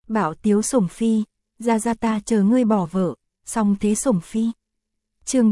Bảo tiếu sủng phi, ra ta chờ ngươi bỏ vợ, xong thế sủng phi. Chương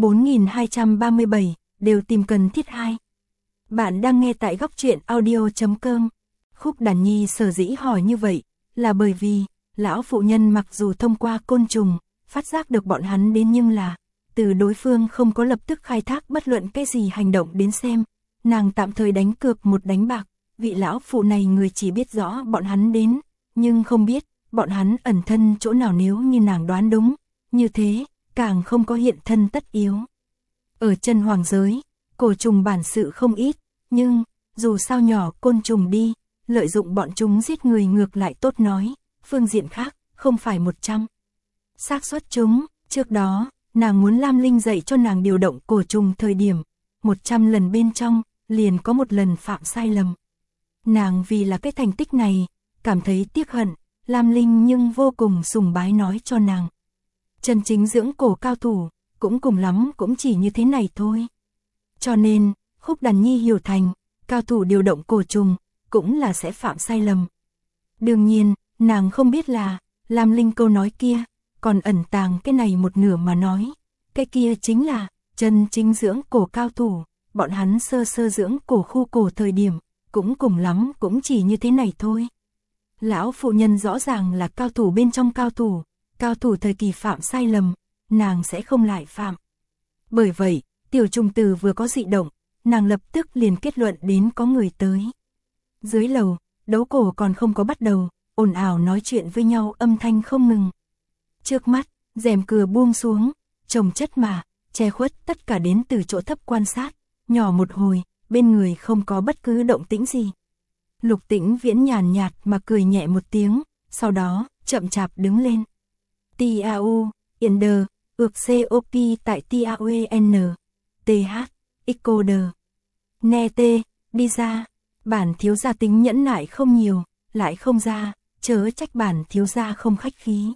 4237, đều tìm cần thiết 2. Bạn đang nghe tại góc truyện audio.com. Khúc Đàn Nhi sở dĩ hỏi như vậy, là bởi vì, lão phụ nhân mặc dù thông qua côn trùng, phát giác được bọn hắn đến nhưng là, từ đối phương không có lập tức khai thác bất luận cái gì hành động đến xem, nàng tạm thời đánh cược một đánh bạc, vị lão phụ này người chỉ biết rõ bọn hắn đến, nhưng không biết, bọn hắn ẩn thân chỗ nào nếu như nàng đoán đúng, như thế, càng không có hiện thân tất yếu. Ở chân hoàng giới, cổ trùng bản sự không ít, nhưng, dù sao nhỏ côn trùng đi, lợi dụng bọn chúng giết người ngược lại tốt nói, phương diện khác, không phải 100. Xác suất chúng, trước đó, nàng muốn Lam Linh dạy cho nàng điều động cổ trùng thời điểm, 100 lần bên trong, liền có một lần phạm sai lầm. Nàng vì là cái thành tích này, cảm thấy tiếc hận, Lam Linh nhưng vô cùng sùng bái nói cho nàng. Chân chính dưỡng cổ cao thủ, cũng cùng lắm cũng chỉ như thế này thôi. Cho nên, Khúc Đàn Nhi hiểu thành, cao thủ điều động cổ trùng, cũng là sẽ phạm sai lầm. Đương nhiên, nàng không biết là, Lam Linh câu nói kia, còn ẩn tàng cái này một nửa mà nói. Cái kia chính là, chân chính dưỡng cổ cao thủ, bọn hắn sơ dưỡng cổ khu cổ thời điểm, cũng cùng lắm cũng chỉ như thế này thôi. Lão phụ nhân rõ ràng là cao thủ bên trong cao thủ thời kỳ phạm sai lầm, nàng sẽ không lại phạm. Bởi vậy, tiểu trùng tử vừa có dị động, nàng lập tức liền kết luận đến có người tới. Dưới lầu, đấu cổ còn không có bắt đầu, ồn ào nói chuyện với nhau âm thanh không ngừng. Trước mắt, rèm cửa buông xuống, chồng chất mà, che khuất tất cả đến từ chỗ thấp quan sát, nhỏ một hồi, bên người không có bất cứ động tĩnh gì. Lục Tĩnh Viễn nhàn nhạt mà cười nhẹ một tiếng, sau đó, chậm chạp đứng lên. Tiau, Inder, ược COP tại Tiauen, TH, Xcoder. Nè tê, đi ra, bản thiếu gia tính nhẫn nại không nhiều, lại không ra, chớ trách bản thiếu gia không khách khí.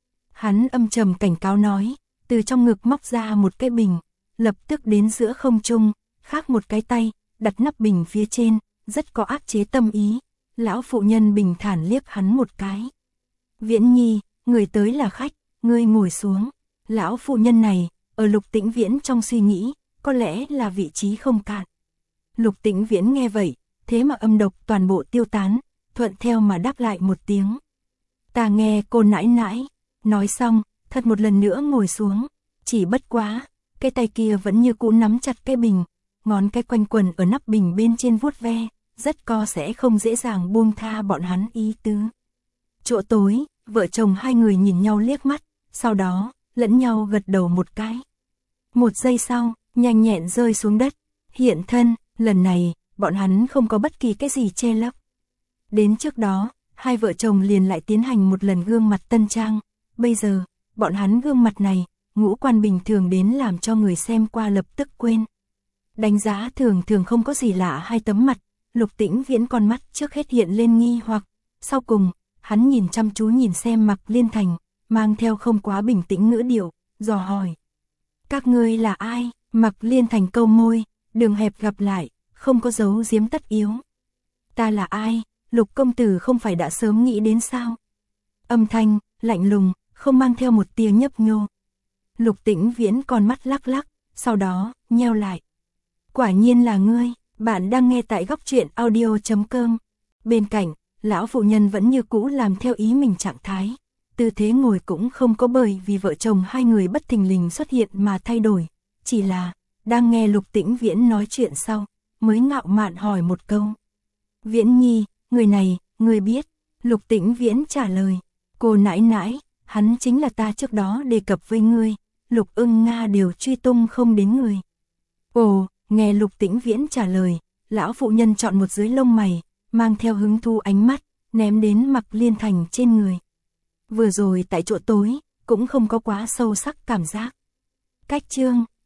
Hắn âm trầm cảnh cáo nói, từ trong ngực móc ra một cái bình, lập tức đến giữa không trung, khác một cái tay, đặt nắp bình phía trên, rất có áp chế tâm ý. Lão phụ nhân bình thản liếc hắn một cái. Viễn Nhi, người tới là khách, ngươi ngồi xuống. Lão phụ nhân này, ở Lục Tĩnh Viễn trong suy nghĩ, có lẽ là vị trí không cạn. Lục Tĩnh Viễn nghe vậy, thế mà âm độc toàn bộ tiêu tán, thuận theo mà đáp lại một tiếng. Ta nghe cô nãi nãi, nói xong, thật một lần nữa ngồi xuống, chỉ bất quá, cái tay kia vẫn như cũ nắm chặt cái bình, ngón cái quanh quần ở nắp bình bên trên vuốt ve, rất co sẽ không dễ dàng buông tha bọn hắn ý tứ. Chỗ tối, vợ chồng hai người nhìn nhau liếc mắt, sau đó, lẫn nhau gật đầu một cái. Một giây sau, nhanh nhẹn rơi xuống đất, hiện thân, lần này, bọn hắn không có bất kỳ cái gì che lấp. Đến trước đó, hai vợ chồng liền lại tiến hành một lần gương mặt tân trang, bây giờ, bọn hắn gương mặt này, ngũ quan bình thường đến làm cho người xem qua lập tức quên. Đánh giá thường không có gì lạ hai tấm mặt, Lục Tĩnh Viễn con mắt trước hết hiện lên nghi hoặc, sau cùng, hắn nhìn chăm chú nhìn xem Mạc Liên Thành, mang theo không quá bình tĩnh ngữ điệu, dò hỏi. Các ngươi là ai? Mạc Liên Thành câu môi, đường hẹp gặp lại, không có giấu giếm tất yếu. Ta là ai? Lục công tử không phải đã sớm nghĩ đến sao? Âm thanh, lạnh lùng, không mang theo một tia nhấp nhô. Lục Tĩnh Viễn con mắt lắc lắc, sau đó, nheo lại. Quả nhiên là ngươi, bạn đang nghe tại góc truyện audio.com. Bên cạnh, lão phụ nhân vẫn như cũ làm theo ý mình trạng thái. Tư thế ngồi cũng không có bởi vì vợ chồng hai người bất thình lình xuất hiện mà thay đổi. Chỉ là, đang nghe Lục Tĩnh Viễn nói chuyện sau, mới ngạo mạn hỏi một câu. Viễn Nhi, người này, người biết. Lục Tĩnh Viễn trả lời. Cô nãi nãi, hắn chính là ta trước đó đề cập với ngươi. Lục Ưng Nga đều truy tung không đến người. Ồ, nghe Lục Tĩnh Viễn trả lời, lão phụ nhân chọn một dưới lông mày, mang theo hứng thu ánh mắt, ném đến Mạc Liên Thành trên người. Vừa rồi tại chỗ tối, cũng không có quá sâu sắc cảm giác. Cách chương